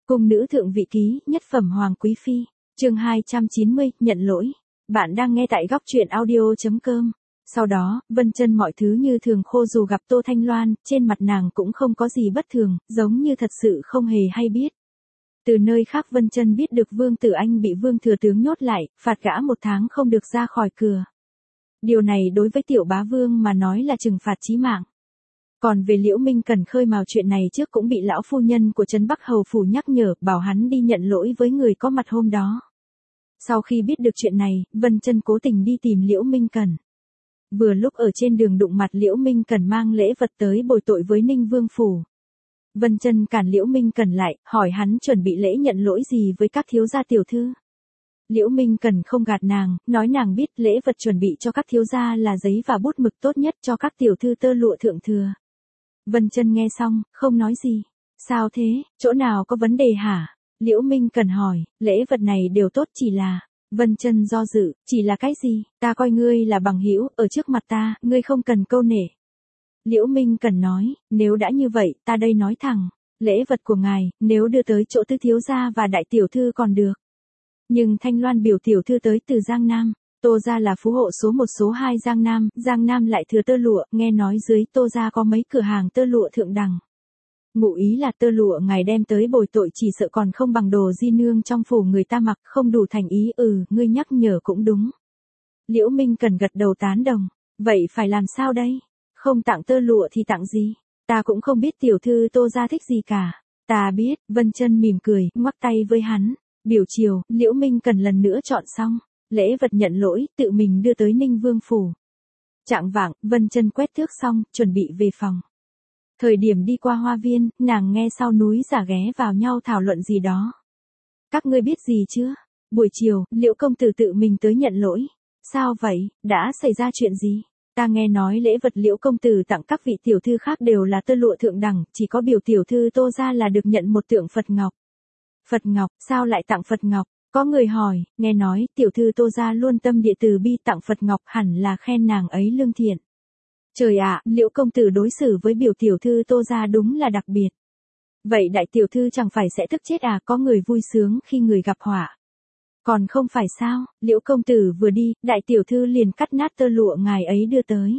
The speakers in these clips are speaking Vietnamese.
Cung nữ thượng vị ký, nhất phẩm hoàng quý phi, chương 290, nhận lỗi. Bạn đang nghe tại góc truyện audio.com. Sau đó, Vân Chân mọi thứ như thường khô dù gặp Tô Thanh Loan, trên mặt nàng cũng không có gì bất thường, giống như thật sự không hề hay biết. Từ nơi khác Vân Chân biết được Vương Tử Anh bị Vương Thừa Tướng nhốt lại, phạt gã 1 tháng không được ra khỏi cửa. Điều này đối với tiểu bá vương mà nói là trừng phạt chí mạng. Còn về Liễu Minh Cần khơi mào chuyện này trước cũng bị lão phu nhân của Trấn Bắc Hầu phủ nhắc nhở, bảo hắn đi nhận lỗi với người có mặt hôm đó. Sau khi biết được chuyện này, Vân Chân cố tình đi tìm Liễu Minh Cần. Vừa lúc ở trên đường đụng mặt Liễu Minh Cần mang lễ vật tới bồi tội với Ninh Vương phủ. Vân Chân cản Liễu Minh Cần lại, hỏi hắn chuẩn bị lễ nhận lỗi gì với các thiếu gia tiểu thư. Liễu Minh Cần không gạt nàng, nói nàng biết lễ vật chuẩn bị cho các thiếu gia là giấy và bút mực tốt nhất cho các tiểu thư tơ lụa thượng thừa. Vân Chân nghe xong, không nói gì. Sao thế, chỗ nào có vấn đề hả? Liễu Minh Cần hỏi, lễ vật này đều tốt chỉ là... Vân Chân do dự, chỉ là cái gì? Ta coi ngươi là bằng hữu, ở trước mặt ta, ngươi không cần câu nể. Liễu Minh Cần nói, nếu đã như vậy, ta đây nói thẳng, lễ vật của ngài, nếu đưa tới chỗ tư thiếu gia và đại tiểu thư còn được. Nhưng Thanh Loan biểu tiểu thư tới từ Giang Nam, Tô gia là phú hộ số 1 số 2 Giang Nam lại thừa tơ lụa, nghe nói dưới Tô gia có mấy cửa hàng tơ lụa thượng đẳng. Ngụ ý là tơ lụa ngài đem tới bồi tội chỉ sợ còn không bằng đồ di nương trong phủ người ta mặc, không đủ thành ý. Ngươi nhắc nhở cũng đúng. Liễu Minh Cần gật đầu tán đồng. Vậy phải làm sao đây? Không tặng tơ lụa thì tặng gì? Ta cũng không biết tiểu thư Tô gia thích gì cả. Ta biết. Vân Chân mỉm cười, ngoắc tay với hắn. Biểu chiều, Liễu Minh Cần lần nữa chọn xong lễ vật nhận lỗi, tự mình đưa tới Ninh Vương phủ. Chạng vạng, Vân Chân quét thước xong, chuẩn bị về phòng. Thời điểm đi qua hoa viên, nàng nghe sau núi giả ghé vào nhau thảo luận gì đó. Các ngươi biết gì chưa? Buổi chiều, Liễu công tử tự mình tới nhận lỗi. Sao vậy, đã xảy ra chuyện gì? Ta nghe nói lễ vật Liễu công tử tặng các vị tiểu thư khác đều là tơ lụa thượng đẳng, chỉ có biểu tiểu thư Tô gia là được nhận một tượng Phật ngọc. Phật ngọc, sao lại tặng Phật ngọc? Có người hỏi, nghe nói tiểu thư Tô gia luôn tâm địa từ bi, tặng Phật ngọc hẳn là khen nàng ấy lương thiện. Trời ạ, Liễu công tử đối xử với biểu tiểu thư Tô gia đúng là đặc biệt. Vậy đại tiểu thư chẳng phải sẽ tức chết à? Có người vui sướng khi người gặp họa. Còn không phải sao, Liễu công tử vừa đi, đại tiểu thư liền cắt nát tơ lụa ngài ấy đưa tới.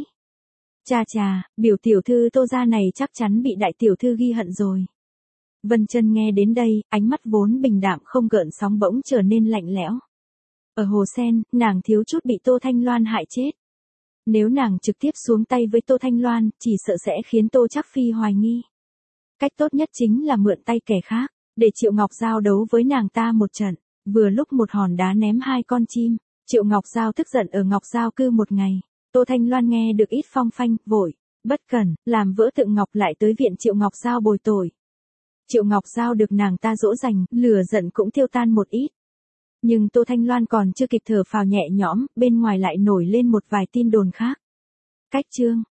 Chà, biểu tiểu thư Tô gia này chắc chắn bị đại tiểu thư ghi hận rồi. Vân Chân nghe đến đây, ánh mắt vốn bình đạm không gợn sóng bỗng trở nên lạnh lẽo. Ở Hồ Sen, nàng thiếu chút bị Tô Thanh Loan hại chết. Nếu nàng trực tiếp xuống tay với Tô Thanh Loan, chỉ sợ sẽ khiến Tô Trác Phi hoài nghi. Cách tốt nhất chính là mượn tay kẻ khác, để Triệu Ngọc Giao đấu với nàng ta một trận. Vừa lúc một hòn đá ném 2 con chim, Triệu Ngọc Giao tức giận ở Ngọc Giao cư 1 ngày. Tô Thanh Loan nghe được ít phong phanh, vội, bất cẩn, làm vỡ tượng ngọc lại tới viện Triệu Ngọc Giao bồi tội. Triệu Ngọc Giao được nàng ta dỗ dành, lửa giận cũng tiêu tan một ít. Nhưng Tô Thanh Loan còn chưa kịp thở phào nhẹ nhõm, bên ngoài lại nổi lên một vài tin đồn khác. Cách chương,